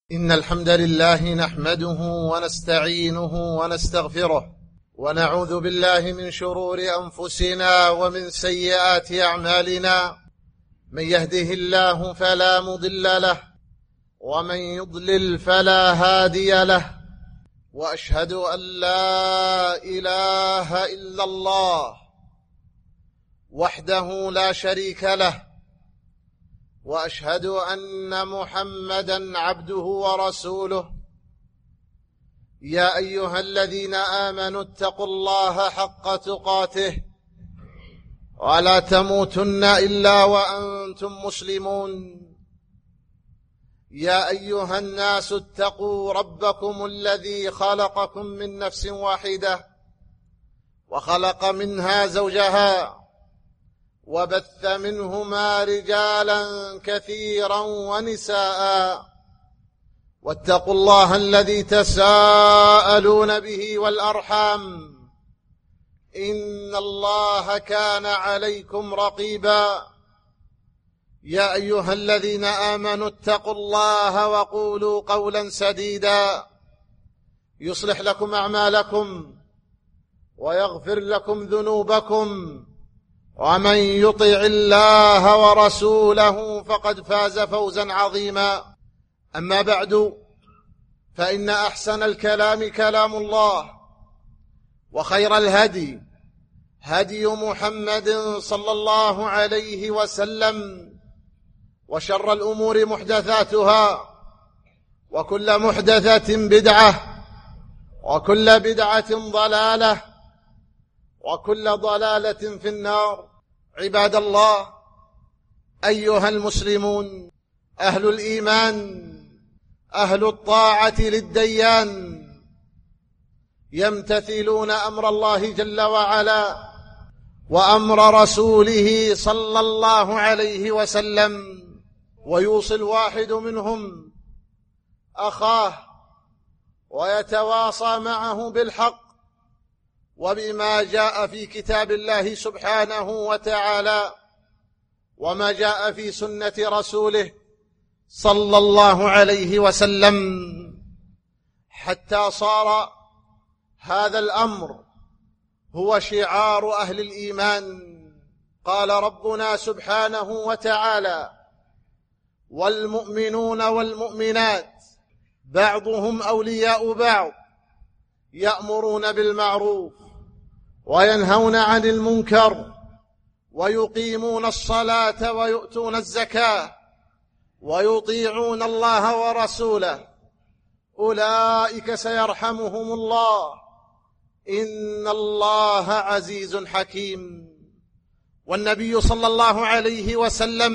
إن الحمد لله نحمده ونستعينه ونستغفره ونعوذ بالله من شرور أنفسنا ومن سيئات أعمالنا. من يهده الله فلا مضل له ومن يضلل فلا هادي له، وأشهد أن لا إله إلا الله وحده لا شريك له، وأشهد أن محمدًا عبده ورسوله. يا أيها الذين آمنوا اتقوا الله حق تقاته ولا تموتن إلا وأنتم مسلمون. يا أيها الناس اتقوا ربكم الذي خلقكم من نفس واحدة وخلق منها زوجها وبث منهما رجالا كثيرا ونساء، واتقوا الله الذي تساءلون به والأرحام، إن الله كان عليكم رقيبا. يا أيها الذين آمنوا اتقوا الله وقولوا قولا سديدا يصلح لكم أعمالكم ويغفر لكم ذنوبكم، ومن يطع الله ورسوله فقد فاز فوزا عظيما. أما بعد، فإن أحسن الكلام كلام الله، وخير الهدي هدي محمد صلى الله عليه وسلم، وشر الأمور محدثاتها، وكل محدثة بدعة، وكل بدعة ضلالة، وكل ضلالة في النار. عباد الله، أيها المسلمون، أهل الإيمان، أهل الطاعة للديان، يمتثلون أمر الله جل وعلا وأمر رسوله صلى الله عليه وسلم، ويوصي الواحد منهم أخاه ويتواصى معه بالحق وبما جاء في كتاب الله سبحانه وتعالى وما جاء في سنة رسوله صلى الله عليه وسلم، حتى صار هذا الأمر هو شعار أهل الإيمان. قال ربنا سبحانه وتعالى: والمؤمنون والمؤمنات بعضهم أولياء بعض يأمرون بالمعروف وينهون عن المنكر ويقيمون الصلاة ويؤتون الزكاة ويطيعون الله ورسوله، أولئك سيرحمهم الله، إن الله عزيز حكيم. والنبي صلى الله عليه وسلم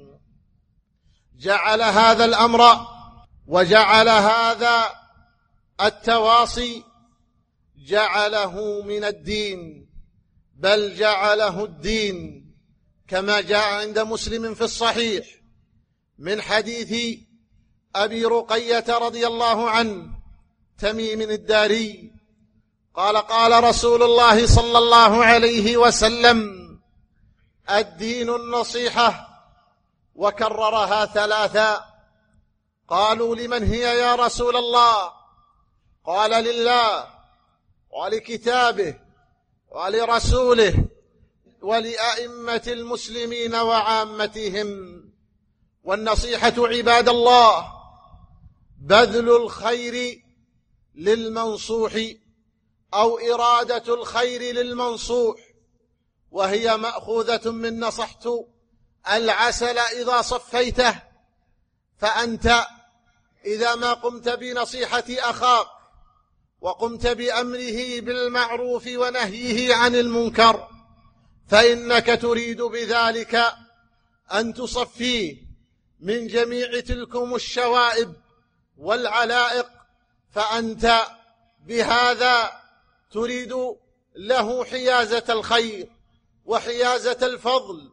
جعل هذا الأمر وجعل هذا التواصي جعله من الدين، بل جعله الدين، كما جاء عند مسلم في الصحيح من حديث أبي رقية رضي الله عنه تميم الداري قال: قال رسول الله صلى الله عليه وسلم: الدين النصيحة، وكررها ثلاثا. قالوا: لمن هي يا رسول الله؟ قال: لله ولكتابه ولرسوله ولأئمة المسلمين وعامتهم. والنصيحة عباد الله بذل الخير للمنصوح أو إرادة الخير للمنصوح، وهي مأخوذة من نصحت العسل إذا صفيته. فأنت إذا ما قمت بنصيحة أخاك وقمت بأمره بالمعروف ونهيه عن المنكر، فإنك تريد بذلك أن تصفيه من جميع تلكم الشوائب والعلائق، فأنت بهذا تريد له حيازة الخير وحيازة الفضل.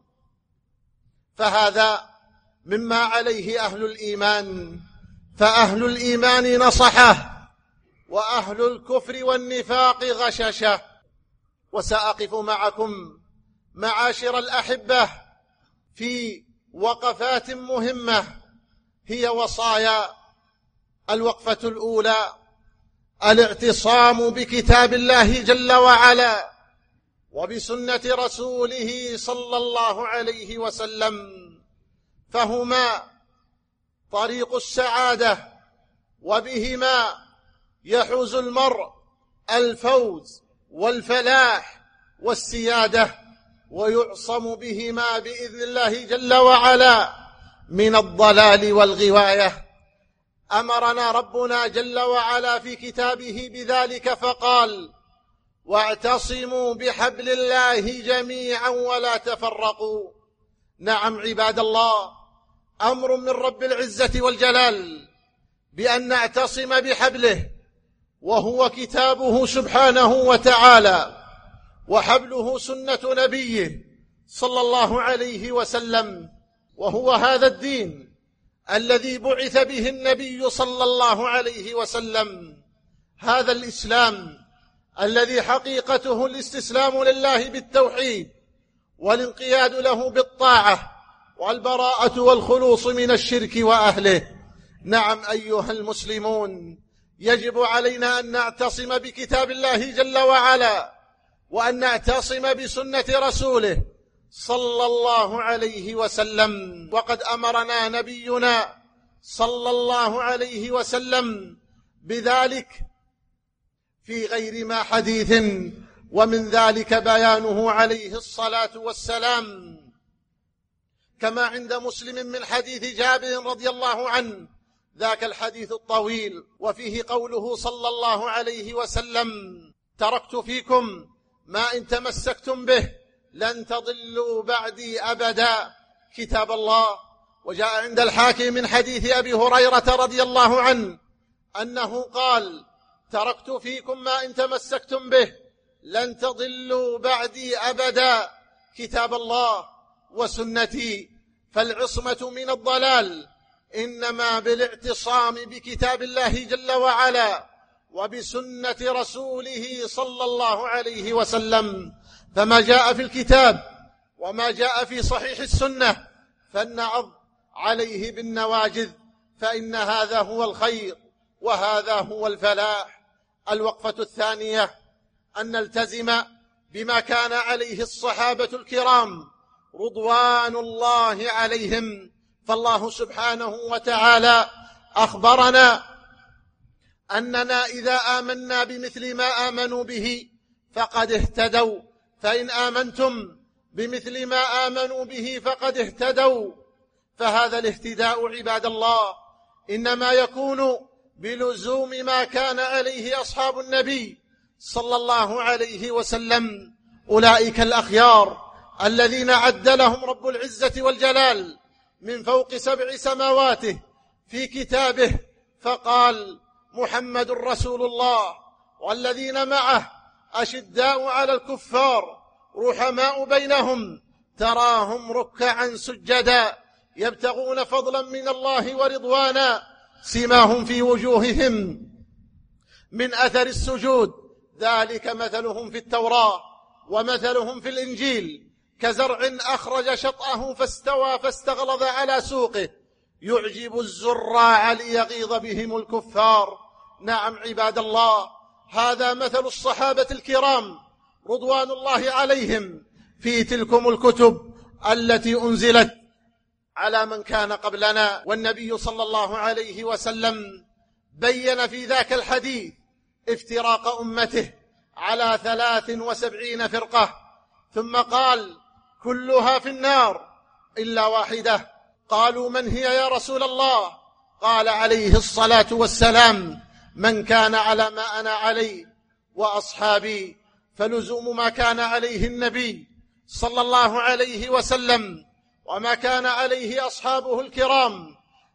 فهذا مما عليه أهل الإيمان، فأهل الإيمان نصحه، وأهل الكفر والنفاق غششه. وسأقف معكم معاشر الأحبة في وقفات مهمة هي وصايا الوقفة الأولى: الاعتصام بكتاب الله جل وعلا وبسنة رسوله صلى الله عليه وسلم، فهما طريق السعادة، وبهما يحوز المرء الفوز والفلاح والسيادة، ويعصم بهما بإذن الله جل وعلا من الضلال والغواية. أمرنا ربنا جل وعلا في كتابه بذلك فقال: واعتصموا بحبل الله جميعا ولا تفرقوا. نعم عباد الله، أمر من رب العزة والجلال بأن نعتصم بحبله، وهو كتابه سبحانه وتعالى، وحبله سنة نبيه صلى الله عليه وسلم، وهو هذا الدين الذي بعث به النبي صلى الله عليه وسلم، هذا الإسلام الذي حقيقته الاستسلام لله بالتوحيد والانقياد له بالطاعة والبراءة والخلوص من الشرك وأهله. نعم أيها المسلمون، يجب علينا أن نعتصم بكتاب الله جل وعلا، وأن نعتصم بسنة رسوله صلى الله عليه وسلم. وقد أمرنا نبينا صلى الله عليه وسلم بذلك في غير ما حديث، ومن ذلك بيانه عليه الصلاة والسلام كما عند مسلم من حديث جابر رضي الله عنه، ذاك الحديث الطويل، وفيه قوله صلى الله عليه وسلم: تركت فيكم ما إن تمسكتم به لن تضلوا بعدي أبدا، كتاب الله. وجاء عند الحاكم من حديث أبي هريرة رضي الله عنه أنه قال: تركت فيكم ما إن تمسكتم به لن تضلوا بعدي أبدا، كتاب الله وسنتي. فالعصمة من الضلال إنما بالاعتصام بكتاب الله جل وعلا وبسنة رسوله صلى الله عليه وسلم. فما جاء في الكتاب وما جاء في صحيح السنة فلنعض عليه بالنواجذ، فإن هذا هو الخير وهذا هو الفلاح. الوقفة الثانية: أن نلتزم بما كان عليه الصحابة الكرام رضوان الله عليهم، فالله سبحانه وتعالى أخبرنا أننا إذا آمنا بمثل ما آمنوا به فقد اهتدوا، فإن آمنتم بمثل ما آمنوا به فقد اهتدوا. فهذا الاهتداء عباد الله إنما يكون بلزوم ما كان عليه أصحاب النبي صلى الله عليه وسلم، أولئك الأخيار الذين عد لهم رب العزة والجلال من فوق 7 سماواته في كتابه، فقال: محمد رسول الله والذين معه أشداء على الكفار رحماء بينهم تراهم ركعا سجدا يبتغون فضلا من الله ورضوانا سيماهم في وجوههم من أثر السجود ذلك مثلهم في التوراة ومثلهم في الإنجيل كزرع أخرج شطأه فاستوى فاستغلظ على سوقه يعجب الزراع ليغيظ بهم الكفار. نعم عباد الله، هذا مثل الصحابة الكرام رضوان الله عليهم في تلكم الكتب التي أنزلت على من كان قبلنا. والنبي صلى الله عليه وسلم بين في ذاك الحديث افتراق أمته على 73 فرقة، ثم قال: كلها في النار إلا واحدة. قالوا: من هي يا رسول الله؟ قال عليه الصلاة والسلام: من كان على ما أنا عليه وأصحابي. فلزوم ما كان عليه النبي صلى الله عليه وسلم وما كان عليه أصحابه الكرام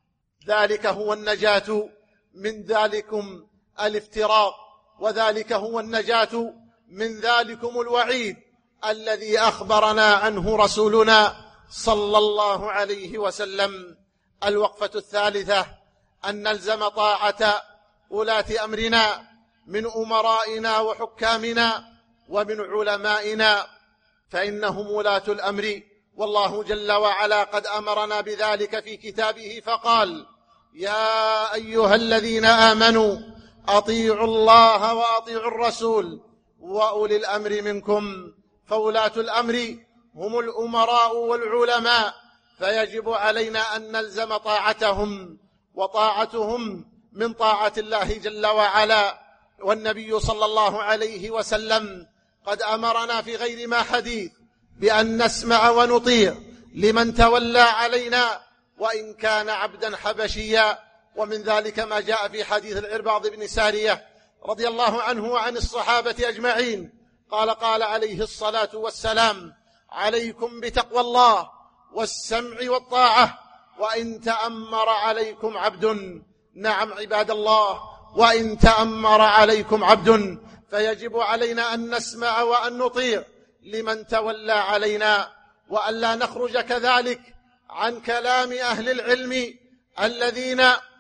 ذلك هو النجاة من ذلكم الافتراق، وذلك هو النجاة من ذلكم الوعيد الذي أخبرنا عنه رسولنا صلى الله عليه وسلم. الوقفة الثالثة: أن نلزم طاعة ولاة أمرنا من أمرائنا وحكامنا ومن علمائنا، فإنهم ولاة الأمر، والله جل وعلا قد أمرنا بذلك في كتابه فقال: يا أيها الذين آمنوا أطيعوا الله وأطيعوا الرسول وأولي الأمر منكم، فولاة الأمر هم الأمراء والعلماء، فيجب علينا أن نلزم طاعتهم، وطاعتهم من طاعة الله جل وعلا. والنبي صلى الله عليه وسلم قد أمرنا في غير ما حديث بأن نسمع ونطيع لمن تولى علينا وإن كان عبدا حبشيا. ومن ذلك ما جاء في حديث العرباض بن سارية رضي الله عنه وعن الصحابة أجمعين قال عليه الصلاة والسلام: عليكم بتقوى الله والسمع والطاعة وإن تأمر عليكم عبد. نعم عباد الله، وإن تأمر عليكم عبد، فيجب علينا أن نسمع وأن نطيع لمن تولى علينا، وألا نخرج كذلك عن كلام أهل العلم الذين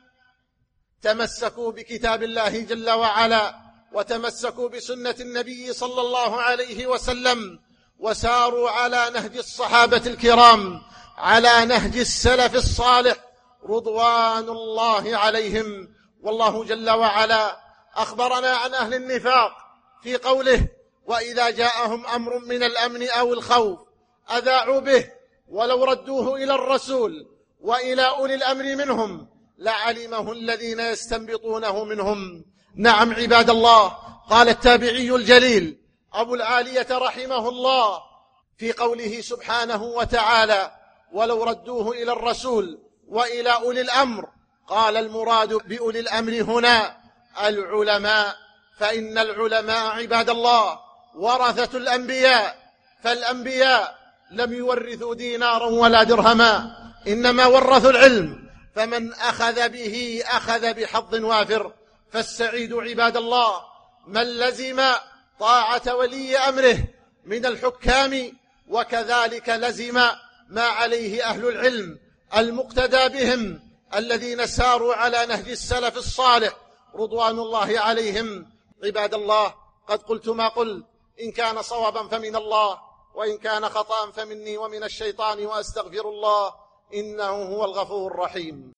تمسكوا بكتاب الله جل وعلا وتمسكوا بسنة النبي صلى الله عليه وسلم، وساروا على نهج الصحابة الكرام، على نهج السلف الصالح رضوان الله عليهم. والله جل وعلا أخبرنا عن أهل النفاق في قوله: وإذا جاءهم أمر من الأمن أو الخوف أذاعوا به ولو ردوه إلى الرسول وإلى أولي الأمر منهم لعلمه الذين يستنبطونه منهم. نعم عباد الله، قال التابعي الجليل أبو العالية رحمه الله في قوله سبحانه وتعالى: ولو ردوه إلى الرسول وإلى أولي الأمر، قال المراد بأولي الأمر هنا العلماء، فإن العلماء عباد الله ورثة الأنبياء، فالأنبياء لم يورثوا دينارا ولا درهما، إنما ورثوا العلم، فمن أخذ به أخذ بحظ وافر. فالسعيد عباد الله من لزم طاعة ولي أمره من الحكام، وكذلك لزم ما عليه أهل العلم المقتدى بهم الذين ساروا على نهج السلف الصالح رضوان الله عليهم. عباد الله، قد قلت ما قلت، إن كان صوابا فمن الله، وإن كان خطأ فمني ومن الشيطان، وأستغفر الله إنه هو الغفور الرحيم.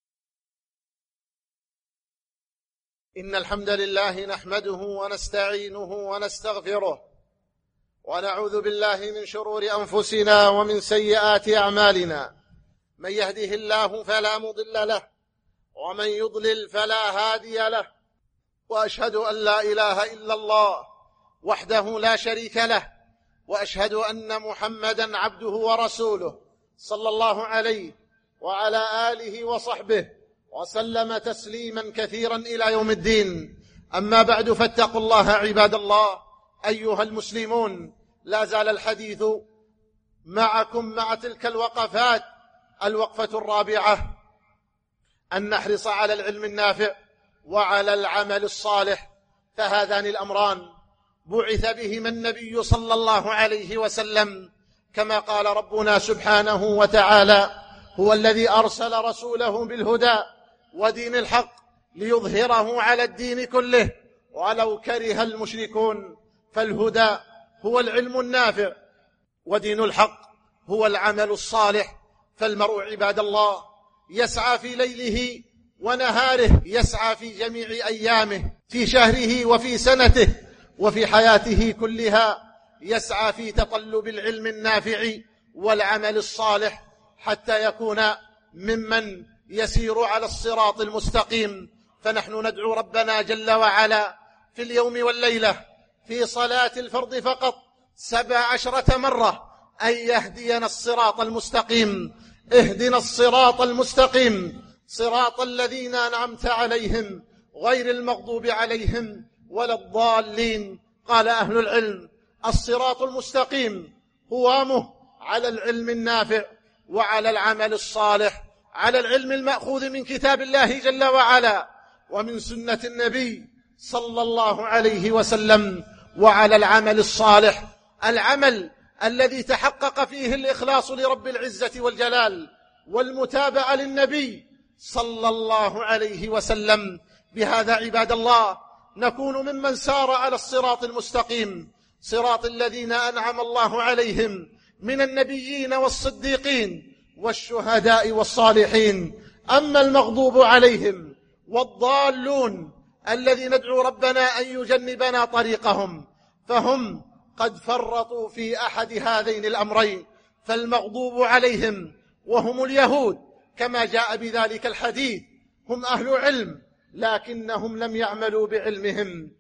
إن الحمد لله نحمده ونستعينه ونستغفره، ونعوذ بالله من شرور أنفسنا ومن سيئات أعمالنا، من يهده الله فلا مضل له ومن يضلل فلا هادي له، وأشهد أن لا إله إلا الله وحده لا شريك له، وأشهد أن محمدًا عبده ورسوله صلى الله عليه وعلى آله وصحبه وسلم تسليما كثيرا إلى يوم الدين. أما بعد، فاتقوا الله عباد الله أيها المسلمون. لا زال الحديث معكم مع تلك الوقفات. الوقفة الرابعة: أن نحرص على العلم النافع وعلى العمل الصالح، فهذان الأمران بعث بهما النبي صلى الله عليه وسلم، كما قال ربنا سبحانه وتعالى: هو الذي أرسل رسوله بالهدى ودين الحق ليظهره على الدين كله ولو كره المشركون. فالهدى هو العلم النافع، ودين الحق هو العمل الصالح. فالمرء عباد الله يسعى في ليله ونهاره، يسعى في جميع أيامه، في شهره وفي سنته وفي حياته كلها، يسعى في تطلب العلم النافع والعمل الصالح حتى يكون ممن يسير على الصراط المستقيم. فنحن ندعو ربنا جل وعلا في اليوم والليلة في صلاة الفرض فقط 17 مرة أن يهدينا الصراط المستقيم. اهدنا الصراط المستقيم، صراط الذين أنعمت عليهم غير المغضوب عليهم ولا الضالين. قال أهل العلم: الصراط المستقيم قوامه على العلم النافع وعلى العمل الصالح، على العلم المأخوذ من كتاب الله جل وعلا ومن سنة النبي صلى الله عليه وسلم، وعلى العمل الصالح، العمل الذي تحقق فيه الإخلاص لرب العزة والجلال والمتابعة للنبي صلى الله عليه وسلم. بهذا عباد الله نكون ممن سار على الصراط المستقيم، صراط الذين أنعم الله عليهم من النبيين والصديقين والشهداء والصالحين. أما المغضوب عليهم والضالون الذي ندعو ربنا أن يجنبنا طريقهم فهم قد فرطوا في أحد هذين الأمرين. فالمغضوب عليهم وهم اليهود كما جاء بذلك الحديث هم أهل علم لكنهم لم يعملوا بعلمهم،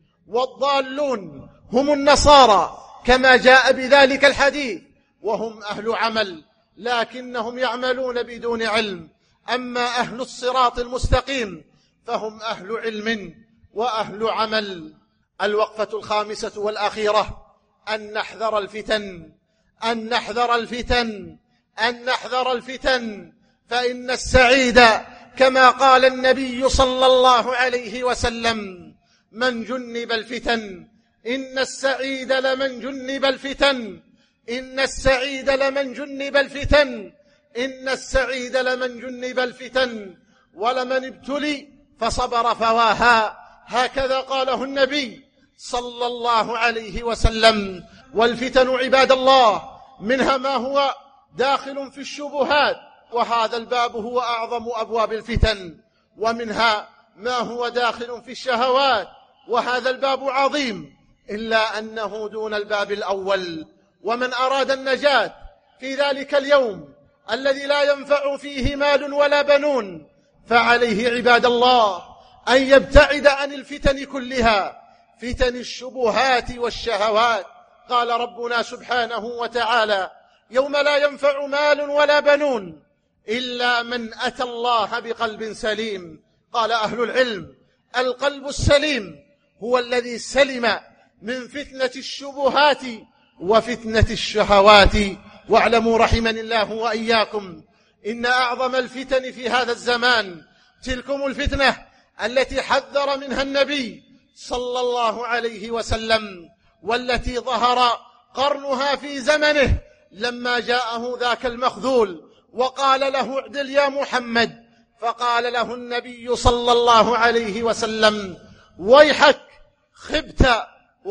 والضالون هم النصارى كما جاء بذلك الحديث وهم أهل عمل لكنهم يعملون بدون علم. أما أهل الصراط المستقيم فهم أهل علم وأهل عمل. الوقفة الخامسة والأخيرة أن نحذر الفتن، أن نحذر الفتن، أن نحذر الفتن، فإن السعيد كما قال النبي صلى الله عليه وسلم من جنب الفتن، إن السعيد لمن جنب الفتن، إن السعيد لمن جنب الفتن، إن السعيد لمن جنب الفتن ولمن ابتلي فصبر فواها، هكذا قاله النبي صلى الله عليه وسلم. والفتن عباد الله منها ما هو داخل في الشبهات وهذا الباب هو أعظم أبواب الفتن، ومنها ما هو داخل في الشهوات وهذا الباب عظيم إلا أنه دون الباب الأول. ومن أراد النجاة في ذلك اليوم الذي لا ينفع فيه مال ولا بنون فعليه عباد الله أن يبتعد عن الفتن كلها، فتن الشبهات والشهوات. قال ربنا سبحانه وتعالى يوم لا ينفع مال ولا بنون إلا من أتى الله بقلب سليم. قال أهل العلم القلب السليم هو الذي سلم من فتنة الشبهات وفتنة الشهوات. واعلموا رحمني الله وإياكم إن أعظم الفتن في هذا الزمان تلكم الفتنة التي حذر منها النبي صلى الله عليه وسلم، والتي ظهر قرنها في زمنه لما جاءه ذاك المخذول وقال له اعدل يا محمد، فقال له النبي صلى الله عليه وسلم ويحك خبت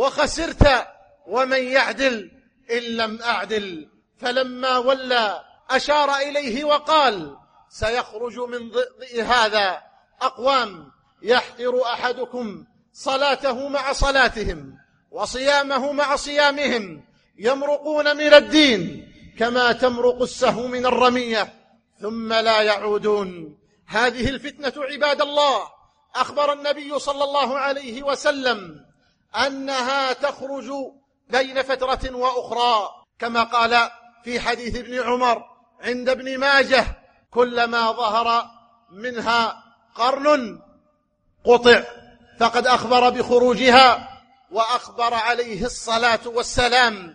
وخسرت ومن يعدل إن لم أعدل. فلما ولى أشار إليه وقال سيخرج من ضئ هذا أقوام يحقر أحدكم صلاته مع صلاتهم وصيامه مع صيامهم يمرقون من الدين كما تمرق السهم من الرمية ثم لا يعودون. هذه الفتنة عباد الله أخبر النبي صلى الله عليه وسلم أنها تخرج بين فترة وأخرى كما قال في حديث ابن عمر عند ابن ماجه كلما ظهر منها قرن قطع، فقد أخبر بخروجها وأخبر عليه الصلاة والسلام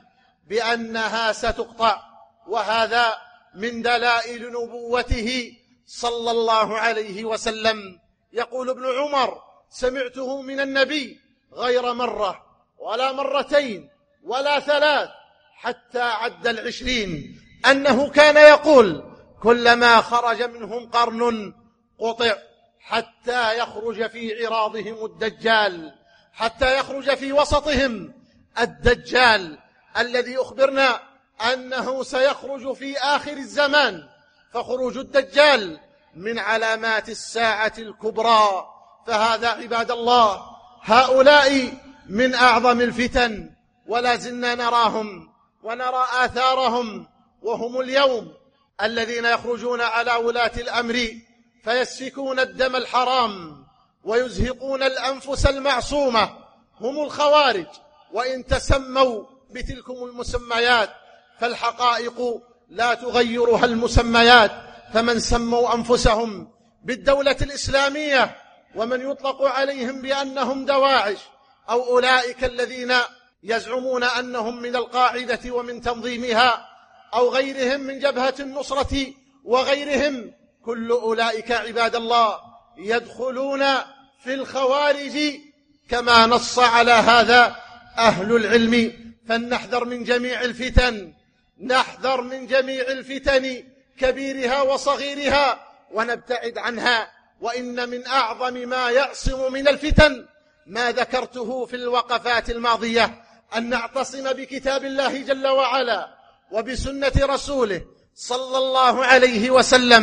بأنها ستقطع، وهذا من دلائل نبوته صلى الله عليه وسلم. يقول ابن عمر سمعته من النبي غير مرة ولا مرتين ولا ثلاث حتى عد 20 أنه كان يقول كلما خرج منهم قرن قطع حتى يخرج في عراضهم الدجال، حتى يخرج في وسطهم الدجال الذي أخبرنا أنه سيخرج في آخر الزمان. فخروج الدجال من علامات الساعة الكبرى. فهذا عباد الله هؤلاء من أعظم الفتن ولا زلنا نراهم ونرى آثارهم، وهم اليوم الذين يخرجون على ولاة الأمر فيسفكون الدم الحرام ويزهقون الأنفس المعصومة. هم الخوارج، وإن تسموا بتلكم المسميات فالحقائق لا تغيرها المسميات. فمن سموا أنفسهم بالدولة الإسلامية ومن يطلق عليهم بأنهم دواعش أو أولئك الذين يزعمون أنهم من القاعدة ومن تنظيمها أو غيرهم من جبهة النصرة وغيرهم، كل أولئك عباد الله يدخلون في الخوارج كما نص على هذا أهل العلم. فلنحذر من جميع الفتن، نحذر من جميع الفتن كبيرها وصغيرها ونبتعد عنها. وإن من أعظم ما يعصم من الفتن ما ذكرته في الوقفات الماضية، أن نعتصم بكتاب الله جل وعلا وبسنة رسوله صلى الله عليه وسلم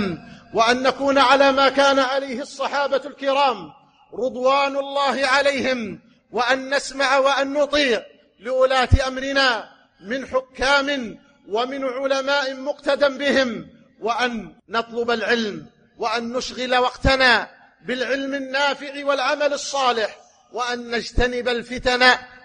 وأن نكون على ما كان عليه الصحابة الكرام رضوان الله عليهم، وأن نسمع وأن نطيع لولاة أمرنا من حكام ومن علماء مقتدى بهم، وأن نطلب العلم، وأن نشغل وقتنا بالعلم النافع والعمل الصالح، وأن نجتنب الفتن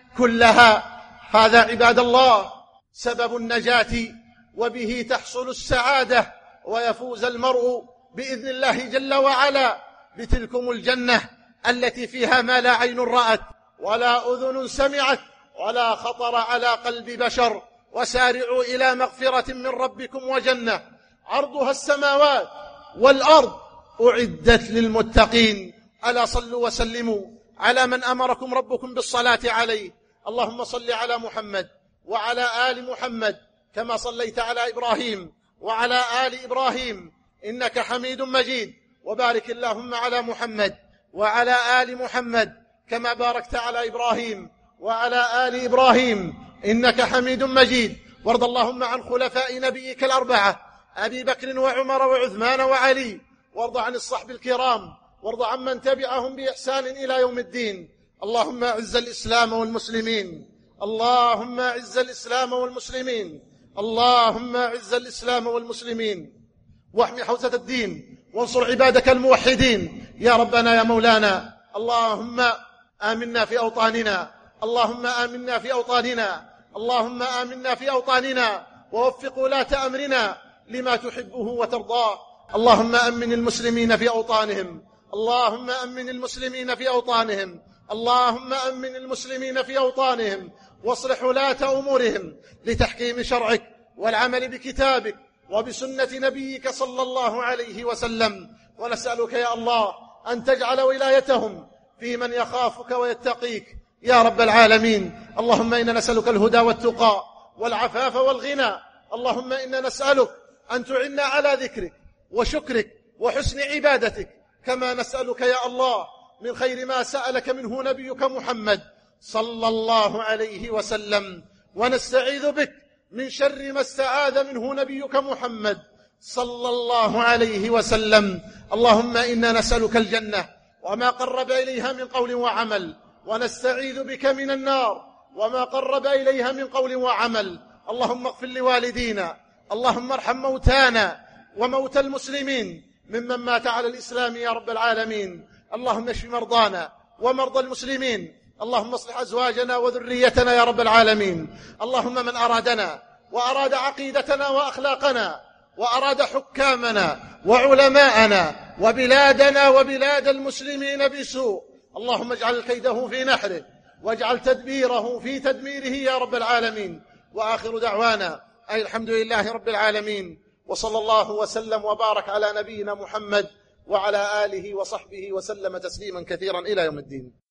كلها. هذا عباد الله سبب النجاة، وبه تحصل السعادة ويفوز المرء بإذن الله جل وعلا بتلكم الجنة التي فيها ما لا عين رأت ولا أذن سمعت ولا خطر على قلب بشر. وسارعوا إلى مغفرة من ربكم وجنة عرضها السماوات والأرض أعدت للمتقين. ألا صلوا وسلموا على من أمركم ربكم بالصلاة عليه. اللهم صل على محمد وعلى آل محمد كما صليت على إبراهيم وعلى آل إبراهيم إنك حميد مجيد، وبارك اللهم على محمد وعلى آل محمد كما باركت على إبراهيم وعلى آل إبراهيم إنك حميد مجيد. وارض اللهم عن خلفاء نبيك الأربعة أبي بكر وعمر وعثمان وعلي، وارض عن الصحب الكرام، وارض عن من تبعهم بإحسان إلى يوم الدين. اللهم أعز الإسلام والمسلمين، اللهم أعز الإسلام والمسلمين، اللهم أعز الإسلام والمسلمين، واحمي حوزة الدين، وانصر عبادك الموحدين يا ربنا يا مولانا. اللهم آمنا في أوطاننا، اللهم آمنا في أوطاننا، اللهم آمنا في أوطاننا، ووفق ولاة أمرنا لما تحبه وترضاه. اللهم أمن المسلمين في أوطانهم، اللهم أمن المسلمين في أوطانهم، اللهم أمن المسلمين في أوطانهم، واصلح ولاة أمورهم لتحكيم شرعك والعمل بكتابك وبسنة نبيك صلى الله عليه وسلم. ونسألك يا الله أن تجعل ولايتهم في من يخافك ويتقيك يا رب العالمين. اللهم إنا نسألك الهدى والتقى والعفاف والغنى. اللهم إنا نسألك أن تعنا على ذكرك وشكرك وحسن عبادتك، كما نسألك يا الله من خير ما سألك منه نبيك محمد صلى الله عليه وسلم، ونستعيذ بك من شر ما استعاذ منه نبيك محمد صلى الله عليه وسلم. اللهم إنا نسألك الجنة وما قرب إليها من قول وعمل، ونستعيذ بك من النار وما قرب إليها من قول وعمل. اللهم اغفر لوالدينا، اللهم ارحم موتانا وموتى المسلمين ممن مات على الإسلام يا رب العالمين. اللهم اشف مرضانا ومرضى المسلمين، اللهم اصلح أزواجنا وذريتنا يا رب العالمين. اللهم من أرادنا وأراد عقيدتنا وأخلاقنا وأراد حكامنا وعلماءنا وبلادنا وبلاد المسلمين بسوء، اللهم اجعل كيده في نحره واجعل تدبيره في تدميره يا رب العالمين. وآخر دعوانا أي الحمد لله رب العالمين، وصلى الله وسلم وبارك على نبينا محمد وعلى آله وصحبه وسلم تسليما كثيرا إلى يوم الدين.